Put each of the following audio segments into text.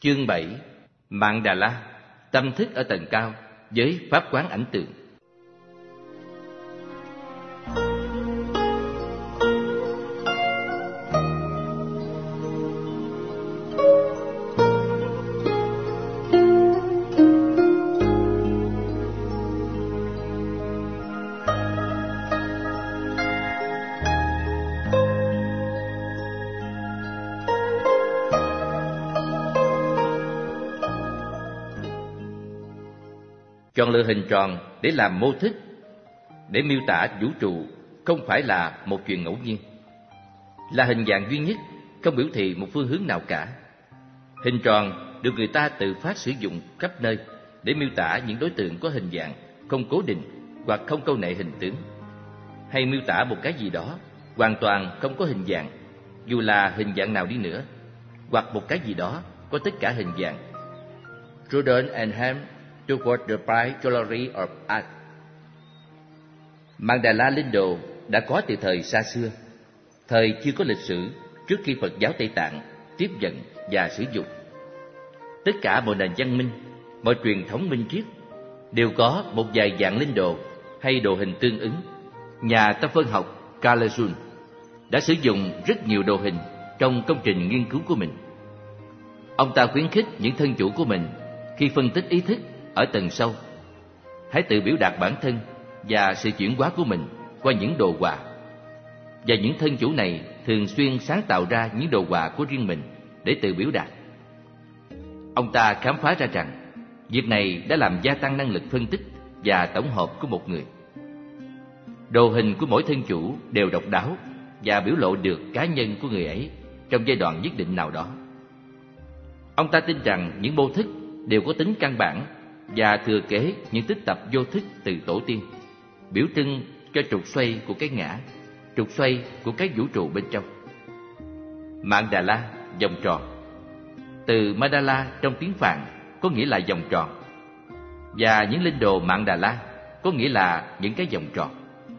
Chương 7. Mạn Đà La, tâm thức ở tầng cao với pháp quán ảnh tượng. Chọn lựa hình tròn để làm mô thức, để miêu tả vũ trụ không phải là một chuyện ngẫu nhiên. Là hình dạng duy nhất, không biểu thị một phương hướng nào cả. Hình tròn được người ta tự phát sử dụng khắp nơi để miêu tả những đối tượng có hình dạng không cố định hoặc không câu nệ hình tướng, hay miêu tả một cái gì đó hoàn toàn không có hình dạng, dù là hình dạng nào đi nữa, hoặc một cái gì đó có tất cả hình dạng. Jordan and Ham Toward the Bright Jewelry of Art. Mạn Đà La linh đồ đã có từ thời xa xưa, thời chưa có lịch sử, trước khi Phật giáo Tây Tạng tiếp nhận và sử dụng. Tất cả mọi nền văn minh, mọi truyền thống minh triết đều có một vài dạng linh đồ hay đồ hình tương ứng. Nhà tâm phân học Carl Jung đã sử dụng rất nhiều đồ hình trong công trình nghiên cứu của mình. Ông ta khuyến khích những thân chủ của mình khi phân tích ý thức ở tầng sâu, hãy tự biểu đạt bản thân và sự chuyển hóa của mình qua những đồ họa. Và những thân chủ này thường xuyên sáng tạo ra những đồ họa của riêng mình để tự biểu đạt. Ông ta khám phá ra rằng việc này đã làm gia tăng năng lực phân tích và tổng hợp của một người. Đồ hình của mỗi thân chủ đều độc đáo và biểu lộ được cá nhân của người ấy trong giai đoạn nhất định nào đó. Ông ta tin rằng những mô thức đều có tính căn bản và thừa kế những tích tập vô thức từ tổ tiên, biểu trưng cho trục xoay của cái ngã, trục xoay của cái vũ trụ bên trong. Mạn Đà La, vòng tròn. Từ Mandala trong tiếng Phạn có nghĩa là vòng tròn, và những linh đồ Mạn Đà La có nghĩa là những cái vòng tròn.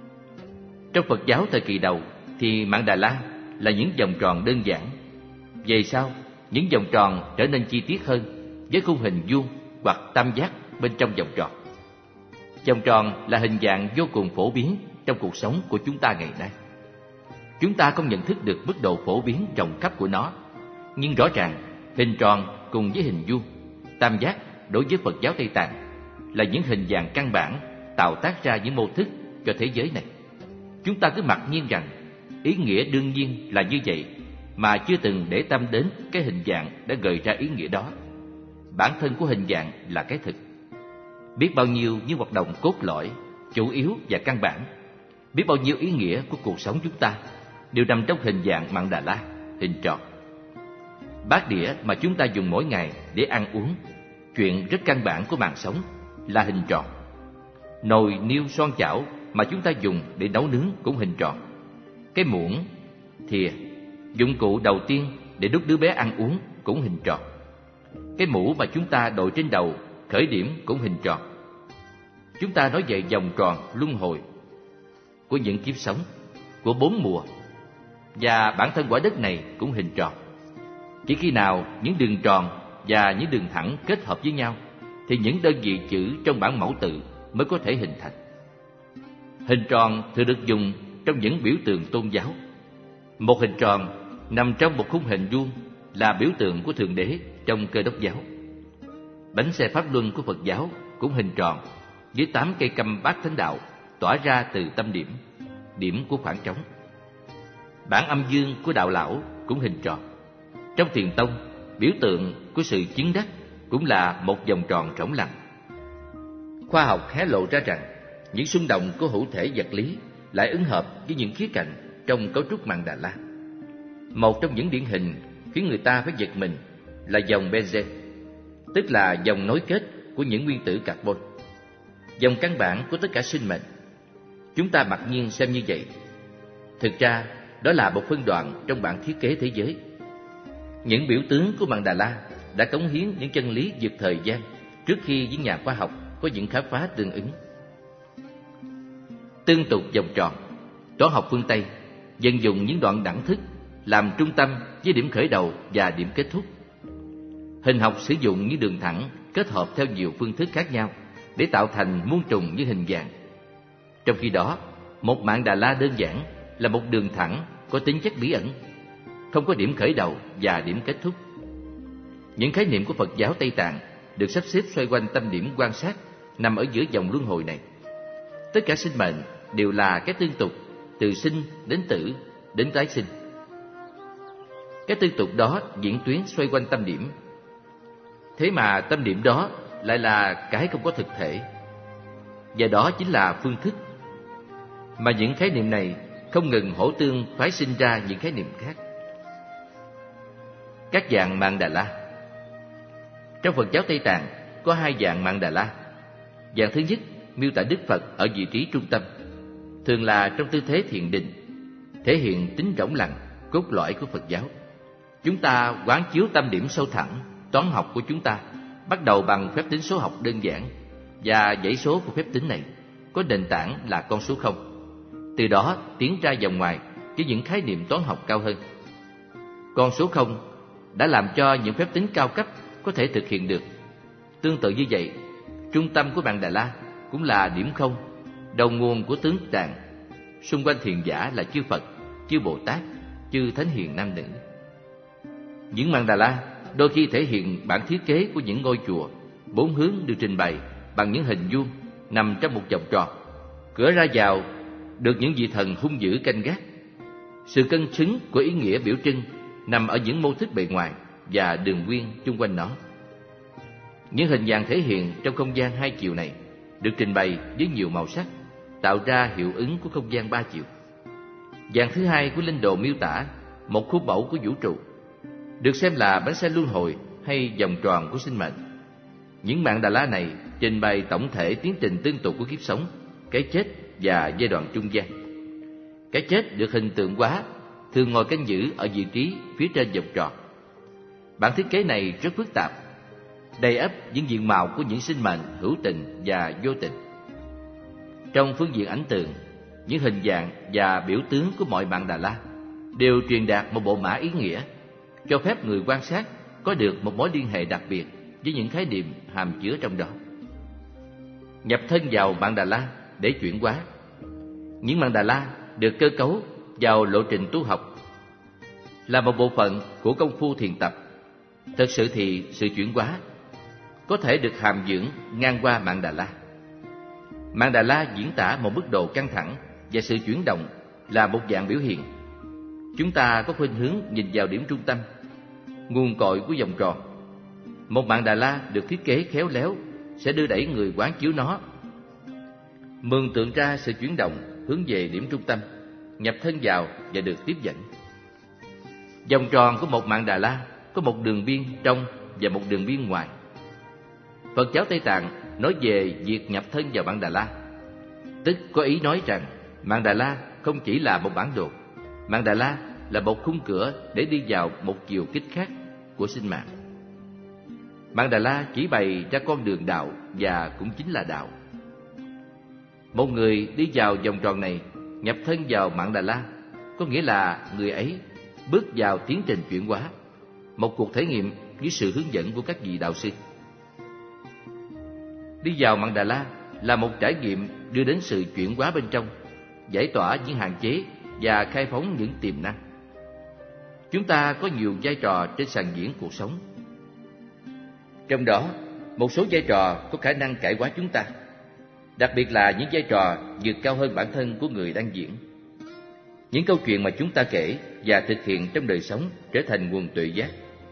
Trong Phật giáo thời kỳ đầu thì Mạn Đà La là những vòng tròn đơn giản. Về sau, những vòng tròn trở nên chi tiết hơn với khung hình vuông hoặc tam giác bên trong vòng tròn. Vòng tròn là hình dạng vô cùng phổ biến trong cuộc sống của chúng ta ngày nay. Chúng ta không nhận thức được mức độ phổ biến rộng khắp của nó, nhưng rõ ràng hình tròn cùng với hình vuông, tam giác đối với Phật giáo Tây Tạng là những hình dạng căn bản tạo tác ra những mô thức cho thế giới này. Chúng ta cứ mặc nhiên rằng ý nghĩa đương nhiên là như vậy, mà chưa từng để tâm đến cái hình dạng đã gợi ra ý nghĩa đó. Bản thân của hình dạng là cái thực. Biết bao nhiêu những hoạt động cốt lõi, chủ yếu và căn bản, biết bao nhiêu ý nghĩa của cuộc sống chúng ta đều nằm trong hình dạng Mạn Đà La, hình tròn. Bát đĩa mà chúng ta dùng mỗi ngày để ăn uống, chuyện rất căn bản của mạng sống, là hình tròn. Nồi niêu son chảo mà chúng ta dùng để nấu nướng cũng hình tròn. Cái muỗng, thìa, dụng cụ đầu tiên để đút đứa bé ăn uống cũng hình tròn. Cái mũ mà chúng ta đội trên đầu khởi điểm cũng hình tròn. Chúng ta nói về vòng tròn luân hồi của những kiếp sống, của 4 mùa, và bản thân quả đất này cũng hình tròn. Chỉ khi nào những đường tròn và những đường thẳng kết hợp với nhau thì những đơn vị chữ trong bản mẫu tự mới có thể hình thành. Hình tròn thường được dùng trong những biểu tượng tôn giáo. Một hình tròn nằm trong một khung hình vuông là biểu tượng của Thượng Đế trong Cơ Đốc giáo. Bánh xe Pháp Luân của Phật giáo cũng hình tròn, với 8 cây câm bát thánh đạo tỏa ra từ tâm điểm, điểm của khoảng trống. Bản âm dương của đạo lão cũng hình tròn. Trong Thiền tông, biểu tượng của sự chứng đắc cũng là một vòng tròn trống lặng. Khoa học hé lộ ra rằng những xung động của hữu thể vật lý lại ứng hợp với những khía cạnh trong cấu trúc Mạn Đà La. Một trong những điển hình khiến người ta phải giật mình là dòng benzen, tức là dòng nối kết của những nguyên tử carbon, dòng căn bản của tất cả sinh mệnh. Chúng ta mặc nhiên xem như vậy. Thực ra, đó là một phân đoạn trong bản thiết kế thế giới. Những biểu tướng của Mạn Đà La đã cống hiến những chân lý vượt thời gian trước khi những nhà khoa học có những khám phá tương ứng. Tương tục vòng tròn, toán học phương Tây dần dùng những đoạn đẳng thức làm trung tâm với điểm khởi đầu và điểm kết thúc. Hình học sử dụng những đường thẳng kết hợp theo nhiều phương thức khác nhau để tạo thành muôn trùng như hình vàng. Trong khi đó, một mạng Đà La đơn giản là một đường thẳng có tính chất bí ẩn, không có điểm khởi đầu và điểm kết thúc. Những khái niệm của Phật giáo Tây Tạng được sắp xếp xoay quanh tâm điểm quan sát nằm ở giữa vòng luân hồi này. Tất cả sinh mệnh đều là cái tương tục, từ sinh đến tử đến tái sinh. Cái tương tục đó diễn tuyến xoay quanh tâm điểm. Thế mà tâm điểm đó lại là cái không có thực thể, và đó chính là phương thức. Mà những khái niệm này không ngừng hỗ tương phái sinh ra những khái niệm khác. Các dạng mạng Đà La. Trong Phật giáo Tây Tạng có hai dạng mạng Đà La. Dạng thứ nhất miêu tả Đức Phật ở vị trí trung tâm, thường là trong tư thế thiền định, thể hiện tính rỗng lặng, cốt lõi của Phật giáo. Chúng ta quán chiếu tâm điểm sâu thẳm, toán học của chúng ta bắt đầu bằng phép tính số học đơn giản, và dãy số của phép tính này có nền tảng là con số 0. Từ đó tiến ra vòng ngoài với những khái niệm toán học cao hơn. Con số 0 đã làm cho những phép tính cao cấp có thể thực hiện được. Tương tự như vậy, trung tâm của mạng Đà La cũng là điểm 0, đầu nguồn của tướng tạng. Xung quanh thiền giả là chư Phật, chư Bồ Tát, chư Thánh Hiền nam nữ. Những mạng Đà La đôi khi thể hiện bản thiết kế của những ngôi chùa, 4 hướng được trình bày bằng những hình vuông nằm trong một vòng tròn. Cửa ra vào được những vị thần hung dữ canh gác. Sự cân xứng của ý nghĩa biểu trưng nằm ở những mô thức bề ngoài và đường nguyên chung quanh nó. Những hình dạng thể hiện trong không gian 2 chiều này được trình bày với nhiều màu sắc, tạo ra hiệu ứng của không gian 3 chiều. Dạng thứ hai của linh đồ miêu tả một khuôn mẫu của vũ trụ, được xem là bánh xe luân hồi hay vòng tròn của sinh mệnh. Những mạng Đà La này trình bày tổng thể tiến trình tương tục của kiếp sống, cái chết và giai đoạn trung gian. Cái chết được hình tượng hóa, thường ngồi canh giữ ở vị trí phía trên vòng tròn. Bản thiết kế này rất phức tạp, đầy ắp những diện mạo của những sinh mệnh hữu tình và vô tình. Trong phương diện ảnh tượng, những hình dạng và biểu tướng của mọi mạng Đà La đều truyền đạt một bộ mã ý nghĩa, cho phép người quan sát có được một mối liên hệ đặc biệt với những khái niệm hàm chứa trong đó. Nhập thân vào mạng Đà La để chuyển hóa. Những mạng Đà La được cơ cấu vào lộ trình tu học, là một bộ phận của công phu thiền tập. Thật sự thì sự chuyển hóa có thể được hàm dưỡng ngang qua mạng Đà La. Mạng Đà La diễn tả một mức độ căng thẳng và sự chuyển động là một dạng biểu hiện. Chúng ta có khuynh hướng nhìn vào điểm trung tâm, nguồn cội của vòng tròn. Một mạng Đà La được thiết kế khéo léo sẽ đưa đẩy người quán chiếu nó, mường tượng ra sự chuyển động hướng về điểm trung tâm, nhập thân vào và được tiếp dẫn. Vòng tròn của một mạng Đà La có một đường biên trong và một đường biên ngoài. Phật giáo Tây Tạng nói về việc nhập thân vào mạng Đà La, tức có ý nói rằng mạng Đà La không chỉ là một bản đồ, mạng Đà La là một khung cửa để đi vào một chiều kích khác của sinh mạng. Mạng Đà La chỉ bày ra con đường đạo và cũng chính là đạo. Một người đi vào vòng tròn này, nhập thân vào mạng Đà La, có nghĩa là người ấy bước vào tiến trình chuyển hóa, một cuộc thể nghiệm dưới sự hướng dẫn của các vị đạo sư. Đi vào mạng Đà La là một trải nghiệm đưa đến sự chuyển hóa bên trong, giải tỏa những hạn chế và khai phóng những tiềm năng. Chúng ta có nhiều vai trò trên sàn diễn cuộc sống. Trong đó, một số vai trò có khả năng cải hóa chúng ta, đặc biệt là những vai trò vượt cao hơn bản thân của người đang diễn. Những câu chuyện mà chúng ta kể và thực hiện trong đời sống trở thành nguồn tuệ giác.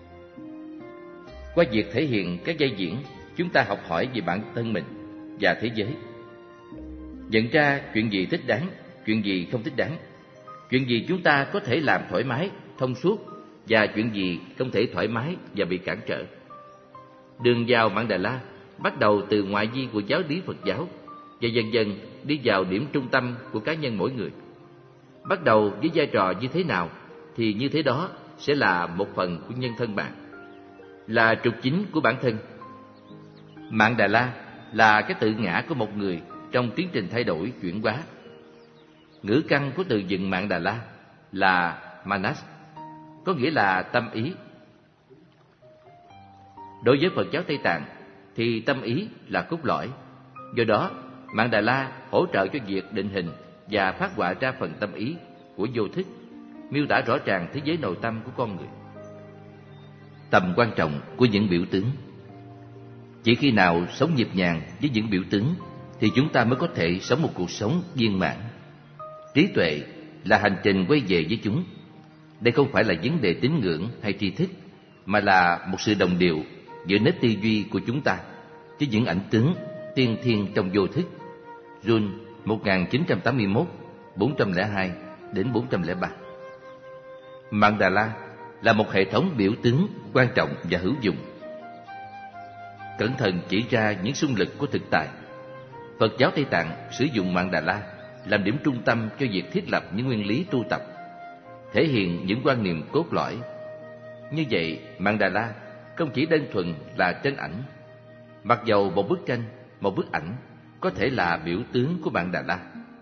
Qua việc thể hiện các vai diễn, chúng ta học hỏi về bản thân mình và thế giới. Nhận ra chuyện gì thích đáng, chuyện gì không thích đáng, chuyện gì chúng ta có thể làm thoải mái, thông suốt, và chuyện gì không thể thoải mái và bị cản trở. Đường vào mạng Đà La bắt đầu từ ngoại vi của giáo lý Phật giáo và dần dần đi vào điểm trung tâm của cá nhân mỗi người. Bắt đầu với vai trò như thế nào thì như thế đó sẽ là một phần của nhân thân bạn, là trục chính của bản thân. Mạng Đà La là cái tự ngã của một người trong tiến trình thay đổi, chuyển hóa. Ngữ căn của từ dựng mạng Đà La là Manas, có nghĩa là tâm ý. Đối với Phật giáo Tây Tạng thì tâm ý là cốt lõi. Do đó, Mạn Đà La hỗ trợ cho việc định hình và phát họa ra phần tâm ý của vô thức, miêu tả rõ ràng thế giới nội tâm của con người. Tầm quan trọng của những biểu tướng. Chỉ khi nào sống nhịp nhàng với những biểu tướng thì chúng ta mới có thể sống một cuộc sống viên mãn. Trí tuệ là hành trình quay về với chúng. Đây không phải là vấn đề tín ngưỡng hay tri thức, mà là một sự đồng điệu giữa nếp tư duy của chúng ta với những ảnh tướng tiên thiên trong vô thức. June 1981, 402 đến 403. Mạn Đà La là một hệ thống biểu tướng quan trọng và hữu dụng. Cẩn thận chỉ ra những xung lực của thực tại. Phật giáo Tây Tạng sử dụng Mạn Đà La làm điểm trung tâm cho việc thiết lập những nguyên lý tu tập, thể hiện những quan niệm cốt lõi. Như vậy, Mạn Đà La không chỉ đơn thuần là tranh ảnh. Mặc dầu một bức tranh, một bức ảnh có thể là biểu tướng của Mạn Đà La.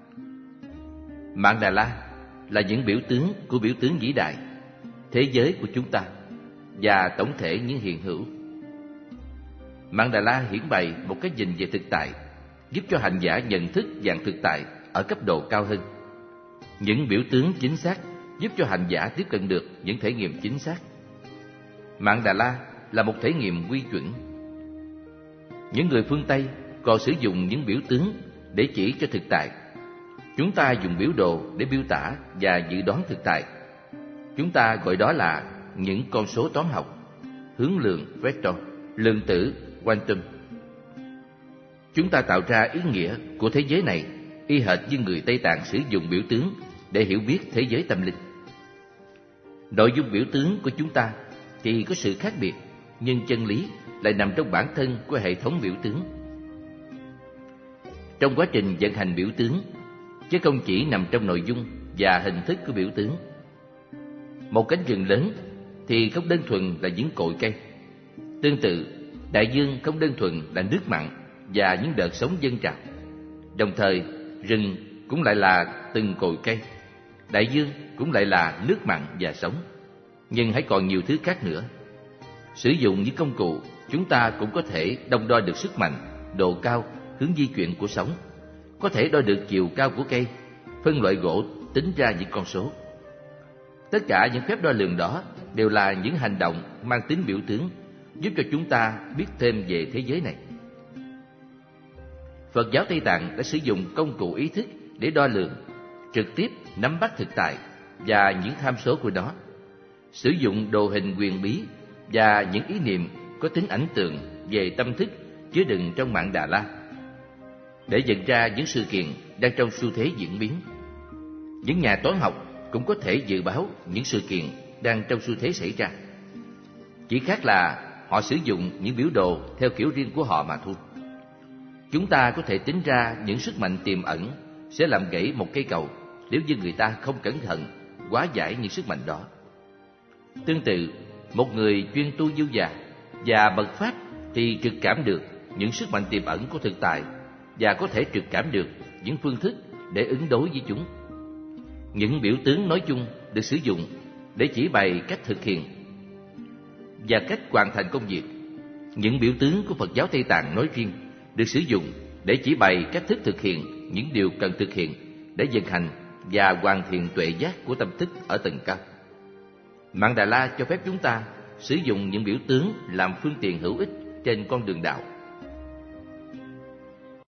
Mạn Đà La là những biểu tướng của biểu tướng vĩ đại, thế giới của chúng ta và tổng thể những hiện hữu. Mạn Đà La hiển bày một cái nhìn về thực tại, giúp cho hành giả nhận thức dạng thực tại ở cấp độ cao hơn. Những biểu tướng chính xác giúp cho hành giả tiếp cận được những thể nghiệm chính xác. Mạn Đà La là một thể nghiệm quy chuẩn. Những người phương Tây còn sử dụng những biểu tướng để chỉ cho thực tại. Chúng ta dùng biểu đồ để miêu tả và dự đoán thực tại. Chúng ta gọi đó là những con số toán học, hướng lượng vector, lượng tử quantum. Chúng ta tạo ra ý nghĩa của thế giới này y hệt như người Tây Tạng sử dụng biểu tướng để hiểu biết thế giới tâm linh. Nội dung biểu tướng của chúng ta thì có sự khác biệt, nhưng chân lý lại nằm trong bản thân của hệ thống biểu tướng. Trong quá trình vận hành biểu tướng, chứ không chỉ nằm trong nội dung và hình thức của biểu tướng. Một cánh rừng lớn thì không đơn thuần là những cội cây. Tương tự, đại dương không đơn thuần là nước mặn và những đợt sóng dâng trào. Đồng thời, rừng cũng lại là từng cội cây, đại dương cũng lại là nước mặn và sóng. Nhưng hãy còn nhiều thứ khác nữa. Sử dụng những công cụ, chúng ta cũng có thể đong đo được sức mạnh, độ cao, hướng di chuyển của sóng, có thể đo được chiều cao của cây, phân loại gỗ, tính ra những con số. Tất cả những phép đo lường đó đều là những hành động mang tính biểu tướng, giúp cho chúng ta biết thêm về thế giới này. Phật giáo Tây Tạng đã sử dụng công cụ ý thức để đo lường, trực tiếp nắm bắt thực tại và những tham số của nó, sử dụng đồ hình huyền bí và những ý niệm có tính ảnh tượng về tâm thức chứa đựng trong Mạn Đà La, để nhận ra những sự kiện đang trong xu thế diễn biến. Những nhà toán học cũng có thể dự báo những sự kiện đang trong xu thế xảy ra. Chỉ khác là họ sử dụng những biểu đồ theo kiểu riêng của họ mà thôi. Chúng ta có thể tính ra những sức mạnh tiềm ẩn sẽ làm gãy một cây cầu nếu như người ta không cẩn thận hóa giải những sức mạnh đó. Tương tự, một người chuyên tu Diêu Già và bậc Pháp thì trực cảm được những sức mạnh tiềm ẩn của thực tại và có thể trực cảm được những phương thức để ứng đối với chúng. Những biểu tướng nói chung được sử dụng để chỉ bày cách thực hiện và cách hoàn thành công việc. Những biểu tướng của Phật giáo Tây Tạng nói riêng được sử dụng để chỉ bày cách thức thực hiện những điều cần thực hiện để vận hành và hoàn thiện tuệ giác của tâm thức ở tầng cao. Mạn Đà La cho phép chúng ta sử dụng những biểu tướng làm phương tiện hữu ích trên con đường đạo.